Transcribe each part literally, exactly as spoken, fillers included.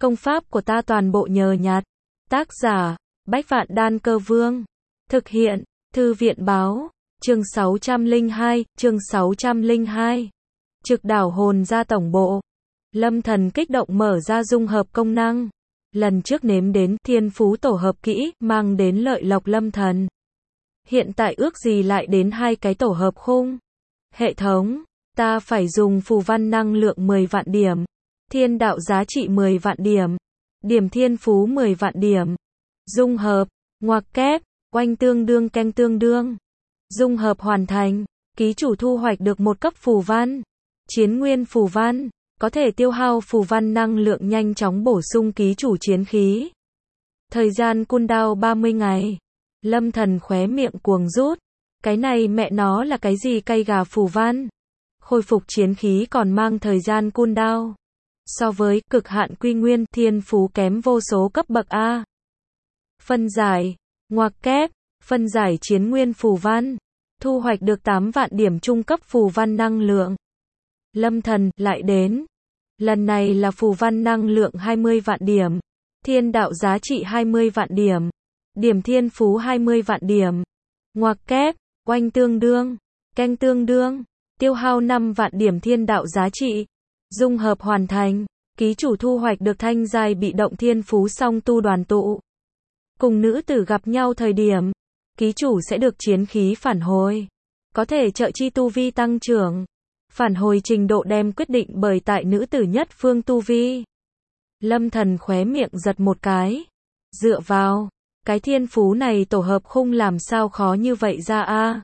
Công pháp của ta toàn bộ nhờ nhặt. Tác giả, Bách Vạn Đan Cơ Vương. Thực hiện, Thư viện Báo. Chương sáu trăm lẻ hai, chương sáu trăm lẻ hai. Trực đảo hồn ra tổng bộ. Lâm Thần kích động mở ra dung hợp công năng. Lần trước nếm đến thiên phú tổ hợp kỹ, mang đến lợi lộc Lâm Thần. Hiện tại ước gì lại đến hai cái tổ hợp khung. Hệ thống, ta phải dùng phù văn năng lượng mười vạn điểm. Thiên đạo giá trị mười vạn điểm. Điểm thiên phú mười vạn điểm. Dung hợp, ngoặc kép, oanh tương đương canh tương đương. Dung hợp hoàn thành, ký chủ thu hoạch được một cấp phù văn. Chiến nguyên phù văn, có thể tiêu hao phù văn năng lượng nhanh chóng bổ sung ký chủ chiến khí. Thời gian cooldown ba mươi ngày. Lâm Thần khóe miệng cuồng rút. Cái này mẹ nó là cái gì cây gà phù văn? Khôi phục chiến khí còn mang thời gian cooldown. So với cực hạn quy nguyên thiên phú kém vô số cấp bậc A. Phân giải, ngoặc kép, phân giải chiến nguyên phù văn. Thu hoạch được tám vạn điểm trung cấp phù văn năng lượng. Lâm Thần lại đến. Lần này là phù văn năng lượng hai mươi vạn điểm. Thiên đạo giá trị hai mươi vạn điểm. Điểm thiên phú hai mươi vạn điểm. Ngoặc kép, oanh tương đương, canh tương đương. Tiêu hao năm vạn điểm thiên đạo giá trị. Dung hợp hoàn thành. Ký chủ thu hoạch được thanh giai bị động thiên phú song tu đoàn tụ. Cùng nữ tử gặp nhau thời điểm, ký chủ sẽ được chiến khí phản hồi. Có thể trợ chi tu vi tăng trưởng. Phản hồi trình độ đem quyết định bởi tại nữ tử nhất phương tu vi. Lâm Thần khóe miệng giật một cái. Dựa vào, cái thiên phú này tổ hợp khung làm sao khó như vậy ra a?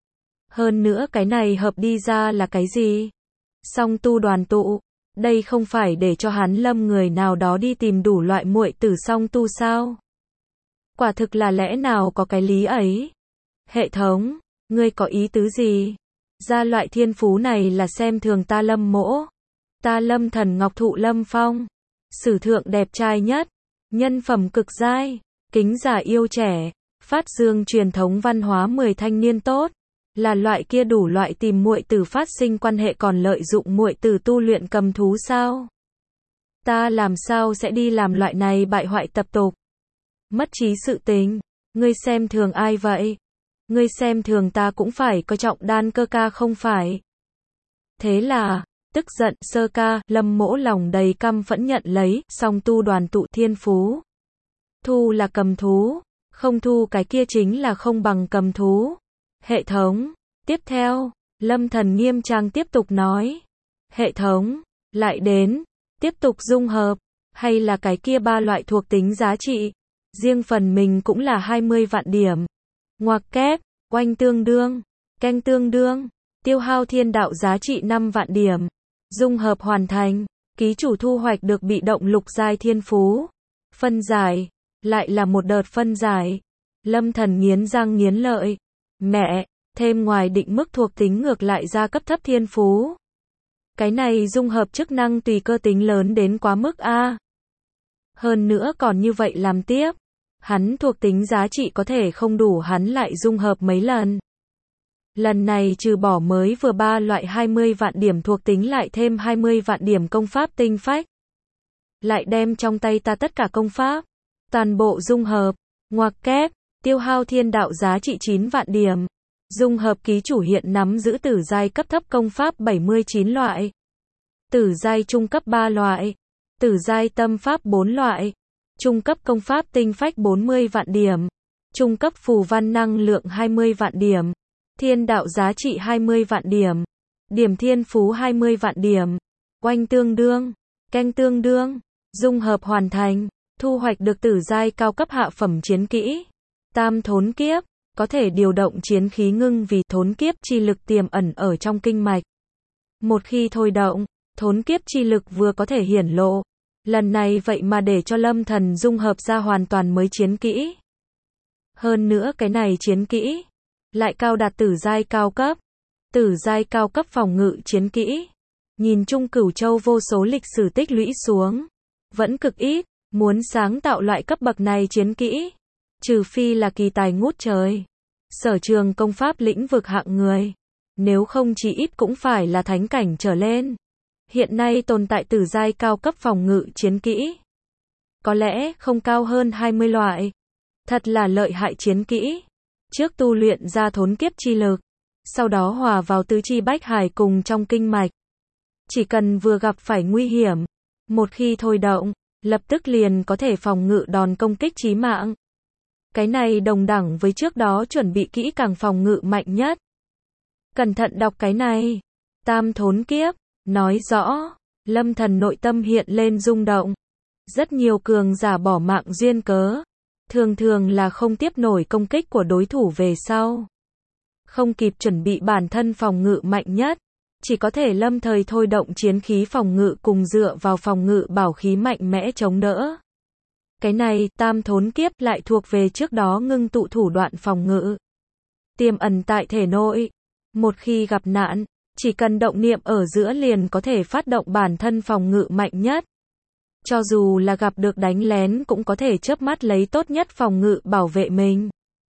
Hơn nữa cái này hợp đi ra là cái gì? Song tu đoàn tụ. Đây không phải để cho hắn lâm người nào đó đi tìm đủ loại muội tử song tu sao? Quả thực là lẽ nào có cái lý ấy? Hệ thống, ngươi có ý tứ gì? Ra loại thiên phú này là xem thường ta Lâm Mỗ. Ta Lâm Thần Ngọc Thụ Lâm Phong. Sử thượng đẹp trai nhất. Nhân phẩm cực giai. Kính giả yêu trẻ. Phát dương truyền thống văn hóa mười thanh niên tốt. Là loại kia đủ loại tìm muội tử phát sinh quan hệ còn lợi dụng muội tử tu luyện cầm thú sao? Ta làm sao sẽ đi làm loại này bại hoại tập tục? Mất trí sự tình. Ngươi xem thường ai vậy? Ngươi xem thường ta cũng phải coi trọng đan cơ ca không phải? Thế là, tức giận sơ ca, Lâm Mỗ lòng đầy căm phẫn nhận lấy, song tu đoàn tụ thiên phú. Thu là cầm thú, không thu cái kia chính là không bằng cầm thú. Hệ thống, tiếp theo, Lâm Thần nghiêm trang tiếp tục nói. Hệ thống, lại đến, tiếp tục dung hợp, hay là cái kia ba loại thuộc tính giá trị. Riêng phần mình cũng là hai mươi vạn điểm. Ngoặc kép, oanh tương đương, canh tương đương, tiêu hao thiên đạo giá trị năm vạn điểm. Dung hợp hoàn thành, ký chủ thu hoạch được bị động lục giai thiên phú. Phân giải, lại là một đợt phân giải. Lâm Thần nghiến răng nghiến lợi. Mẹ, thêm ngoài định mức thuộc tính ngược lại ra cấp thấp thiên phú. Cái này dung hợp chức năng tùy cơ tính lớn đến quá mức a. Hơn nữa còn như vậy làm tiếp. Hắn thuộc tính giá trị có thể không đủ hắn lại dung hợp mấy lần. Lần này trừ bỏ mới vừa ba loại hai mươi vạn điểm thuộc tính lại thêm hai mươi vạn điểm công pháp tinh phách. Lại đem trong tay ta tất cả công pháp. Toàn bộ dung hợp, ngoặc kép, tiêu hao thiên đạo giá trị chín vạn điểm. Dung hợp ký chủ hiện nắm giữ tử giai cấp thấp công pháp bảy mươi chín loại. Tử giai trung cấp ba loại. Tử giai tâm pháp bốn loại. Trung cấp công pháp tinh phách bốn mươi vạn điểm. Trung cấp phù văn năng lượng hai mươi vạn điểm. Thiên đạo giá trị hai mươi vạn điểm. Điểm thiên phú hai mươi vạn điểm. Oanh tương đương, canh tương đương. Dung hợp hoàn thành. Thu hoạch được tử giai cao cấp hạ phẩm chiến kỹ. Tam thốn kiếp. Có thể điều động chiến khí ngưng vì thốn kiếp chi lực tiềm ẩn ở trong kinh mạch. Một khi thôi động, thốn kiếp chi lực vừa có thể hiển lộ. Lần này vậy mà để cho Lâm Thần dung hợp ra hoàn toàn mới chiến kỹ. Hơn nữa cái này chiến kỹ lại cao đạt tử giai cao cấp. Tử giai cao cấp phòng ngự chiến kỹ. Nhìn chung Cửu Châu vô số lịch sử tích lũy xuống, vẫn cực ít, muốn sáng tạo loại cấp bậc này chiến kỹ, trừ phi là kỳ tài ngút trời, sở trường công pháp lĩnh vực hạng người, nếu không chỉ ít cũng phải là thánh cảnh trở lên. Hiện nay tồn tại tử giai cao cấp phòng ngự chiến kỹ, có lẽ không cao hơn hai mươi loại. Thật là lợi hại chiến kỹ. Trước tu luyện ra thốn kiếp chi lực, sau đó hòa vào tứ chi bách hải cùng trong kinh mạch. Chỉ cần vừa gặp phải nguy hiểm, một khi thôi động, lập tức liền có thể phòng ngự đòn công kích chí mạng. Cái này đồng đẳng với trước đó chuẩn bị kỹ càng phòng ngự mạnh nhất. Cẩn thận đọc cái này. Tam thốn kiếp, nói rõ, Lâm Thần nội tâm hiện lên rung động. Rất nhiều cường giả bỏ mạng duyên cớ, thường thường là không tiếp nổi công kích của đối thủ về sau. Không kịp chuẩn bị bản thân phòng ngự mạnh nhất, chỉ có thể lâm thời thôi động chiến khí phòng ngự cùng dựa vào phòng ngự bảo khí mạnh mẽ chống đỡ. Cái này, tam thốn kiếp lại thuộc về trước đó ngưng tụ thủ đoạn phòng ngự. Tiềm ẩn tại thể nội. Một khi gặp nạn, chỉ cần động niệm ở giữa liền có thể phát động bản thân phòng ngự mạnh nhất. Cho dù là gặp được đánh lén cũng có thể chớp mắt lấy tốt nhất phòng ngự bảo vệ mình.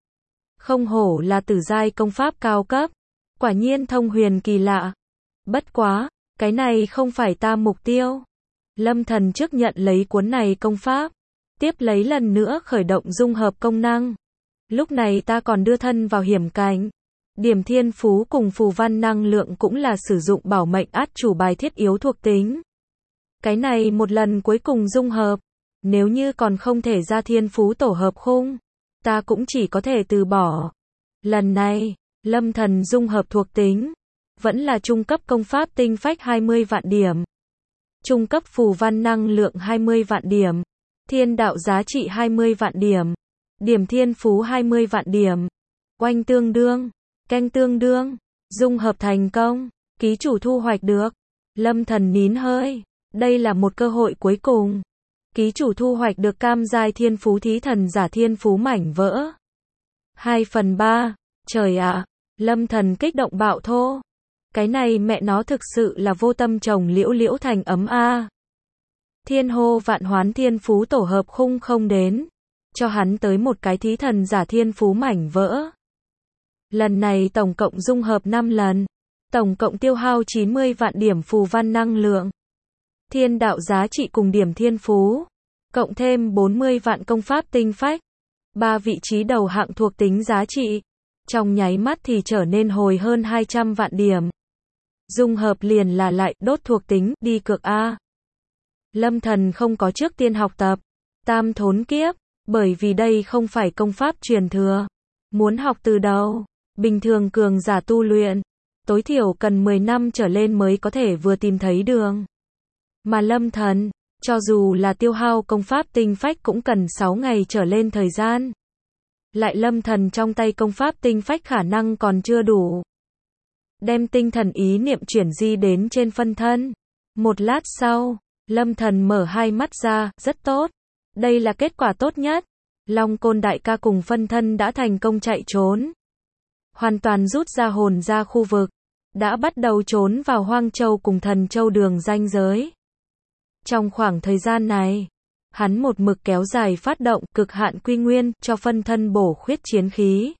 Không hổ là tử giai công pháp cao cấp. Quả nhiên thông huyền kỳ lạ. Bất quá, cái này không phải ta mục tiêu. Lâm Thần trước nhận lấy cuốn này công pháp. Tiếp lấy lần nữa khởi động dung hợp công năng. Lúc này ta còn đưa thân vào hiểm cảnh. Điểm thiên phú cùng phù văn năng lượng cũng là sử dụng bảo mệnh át chủ bài thiết yếu thuộc tính. Cái này một lần cuối cùng dung hợp. Nếu như còn không thể ra thiên phú tổ hợp khung, ta cũng chỉ có thể từ bỏ. Lần này, Lâm Thần dung hợp thuộc tính. Vẫn là trung cấp công pháp tinh phách hai mươi vạn điểm. Trung cấp phù văn năng lượng hai mươi vạn điểm. Thiên đạo giá trị hai mươi vạn điểm. Điểm thiên phú hai mươi vạn điểm. Oanh tương đương. Canh tương đương. Dung hợp thành công. Ký chủ thu hoạch được. Lâm Thần nín hơi. Đây là một cơ hội cuối cùng. Ký chủ thu hoạch được cam giai thiên phú thí thần giả thiên phú mảnh vỡ. hai phần ba. Trời ạ. Lâm Thần kích động bạo thô. Cái này mẹ nó thực sự là vô tâm trồng liễu liễu thành ấm a. Thiên hô vạn hoán thiên phú tổ hợp khung không đến. Cho hắn tới một cái thí thần giả thiên phú mảnh vỡ. Lần này tổng cộng dung hợp năm lần. Tổng cộng tiêu hao chín mươi vạn điểm phù văn năng lượng. Thiên đạo giá trị cùng điểm thiên phú. Cộng thêm bốn mươi vạn công pháp tinh phách. Ba vị trí đầu hạng thuộc tính giá trị. Trong nháy mắt thì trở nên hồi hơn hai trăm vạn điểm. Dung hợp liền là lại đốt thuộc tính, đi cược A. Lâm Thần không có trước tiên học tập. Tam thốn kiếp. Bởi vì đây không phải công pháp truyền thừa. Muốn học từ đầu. Bình thường cường giả tu luyện. Tối thiểu cần mười năm trở lên mới có thể vừa tìm thấy đường. Mà Lâm Thần, cho dù là tiêu hao công pháp tinh phách cũng cần sáu ngày trở lên thời gian. Lại Lâm Thần trong tay công pháp tinh phách khả năng còn chưa đủ. Đem tinh thần ý niệm chuyển di đến trên phân thân. Một lát sau, Lâm Thần mở hai mắt ra, rất tốt. Đây là kết quả tốt nhất. Long Côn đại ca cùng phân thân đã thành công chạy trốn. Hoàn toàn rút ra hồn ra khu vực. Đã bắt đầu trốn vào Hoang Châu cùng Thần Châu đường ranh giới. Trong khoảng thời gian này, hắn một mực kéo dài phát động cực hạn quy nguyên cho phân thân bổ khuyết chiến khí.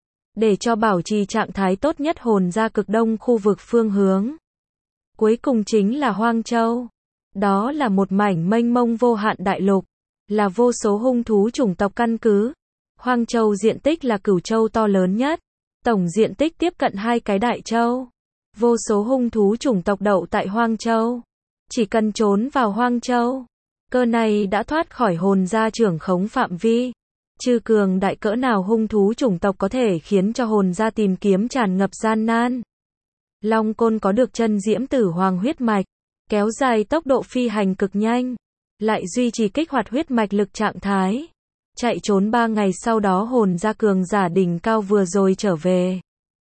Để cho bảo trì trạng thái tốt nhất hồn ra cực đông khu vực phương hướng. Cuối cùng chính là Hoang Châu. Đó là một mảnh mênh mông vô hạn đại lục. Là vô số hung thú chủng tộc căn cứ. Hoang Châu diện tích là Cửu Châu to lớn nhất. Tổng diện tích tiếp cận hai cái đại châu. Vô số hung thú chủng tộc đậu tại Hoang Châu. Chỉ cần trốn vào Hoang Châu. Cơ này đã thoát khỏi hồn gia trưởng khống phạm vi. Trừ cường đại cỡ nào hung thú chủng tộc có thể khiến cho hồn gia tìm kiếm tràn ngập gian nan. Long Côn có được chân diễm tử hoàng huyết mạch. Kéo dài tốc độ phi hành cực nhanh. Lại duy trì kích hoạt huyết mạch lực trạng thái. Chạy trốn ba ngày sau đó hồn gia cường giả đỉnh cao vừa rồi trở về.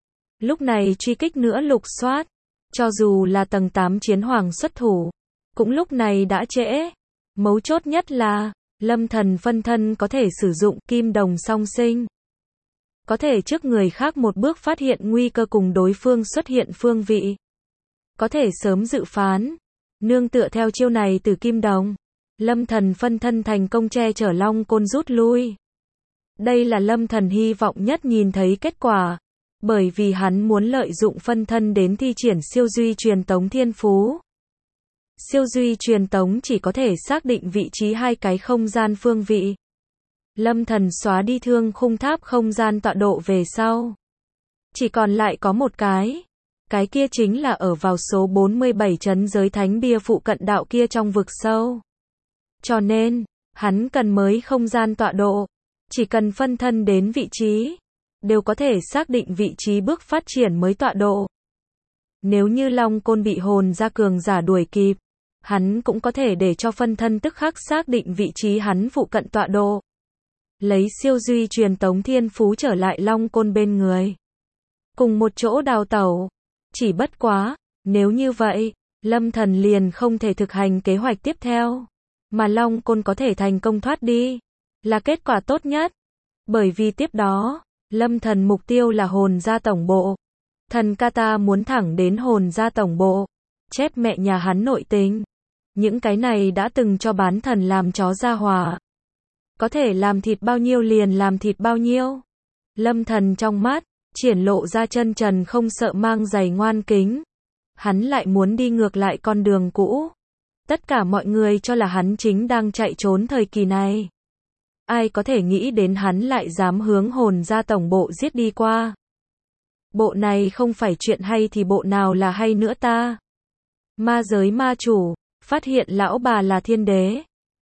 Lúc này truy kích nữa lục soát. Cho dù là tầng tám chiến hoàng xuất thủ. Cũng lúc này đã trễ. Mấu chốt nhất là, Lâm Thần phân thân có thể sử dụng kim đồng song sinh. Có thể trước người khác một bước phát hiện nguy cơ cùng đối phương xuất hiện phương vị. Có thể sớm dự phán. Nương tựa theo chiêu này từ kim đồng. Lâm Thần phân thân thành công che chở Long Côn rút lui. Đây là Lâm Thần hy vọng nhất nhìn thấy kết quả. Bởi vì hắn muốn lợi dụng phân thân đến thi triển siêu duy truyền tống thiên phú. Siêu duy truyền tống chỉ có thể xác định vị trí hai cái không gian phương vị. Lâm Thần xóa đi thương khung tháp không gian tọa độ về sau. Chỉ còn lại có một cái. Cái kia chính là ở vào số bốn mươi bảy trấn giới thánh bia phụ cận đạo kia trong vực sâu. Cho nên, hắn cần mới không gian tọa độ. Chỉ cần phân thân đến vị trí, đều có thể xác định vị trí bước phát triển mới tọa độ. Nếu như Long Côn bị hồn ra cường giả đuổi kịp, hắn cũng có thể để cho phân thân tức khắc xác định vị trí hắn phụ cận tọa độ. Lấy siêu duy truyền tống thiên phú trở lại Long Côn bên người. Cùng một chỗ đào tẩu. Chỉ bất quá, nếu như vậy, Lâm Thần liền không thể thực hành kế hoạch tiếp theo. Mà Long Côn có thể thành công thoát đi. Là kết quả tốt nhất. Bởi vì tiếp đó, Lâm Thần mục tiêu là hồn gia tổng bộ. Thần Kata muốn thẳng đến hồn gia tổng bộ. Chép mẹ nhà hắn nội tình. Những cái này đã từng cho bán thần làm chó ra hỏa. Có thể làm thịt bao nhiêu liền làm thịt bao nhiêu. Lâm Thần trong mắt, triển lộ ra chân trần không sợ mang giày ngoan kính. Hắn lại muốn đi ngược lại con đường cũ. Tất cả mọi người cho là hắn chính đang chạy trốn thời kỳ này. Ai có thể nghĩ đến hắn lại dám hướng hồn ra tổng bộ giết đi qua. Bộ này không phải chuyện hay thì bộ nào là hay nữa ta. Ma giới ma chủ, phát hiện lão bà là thiên đế.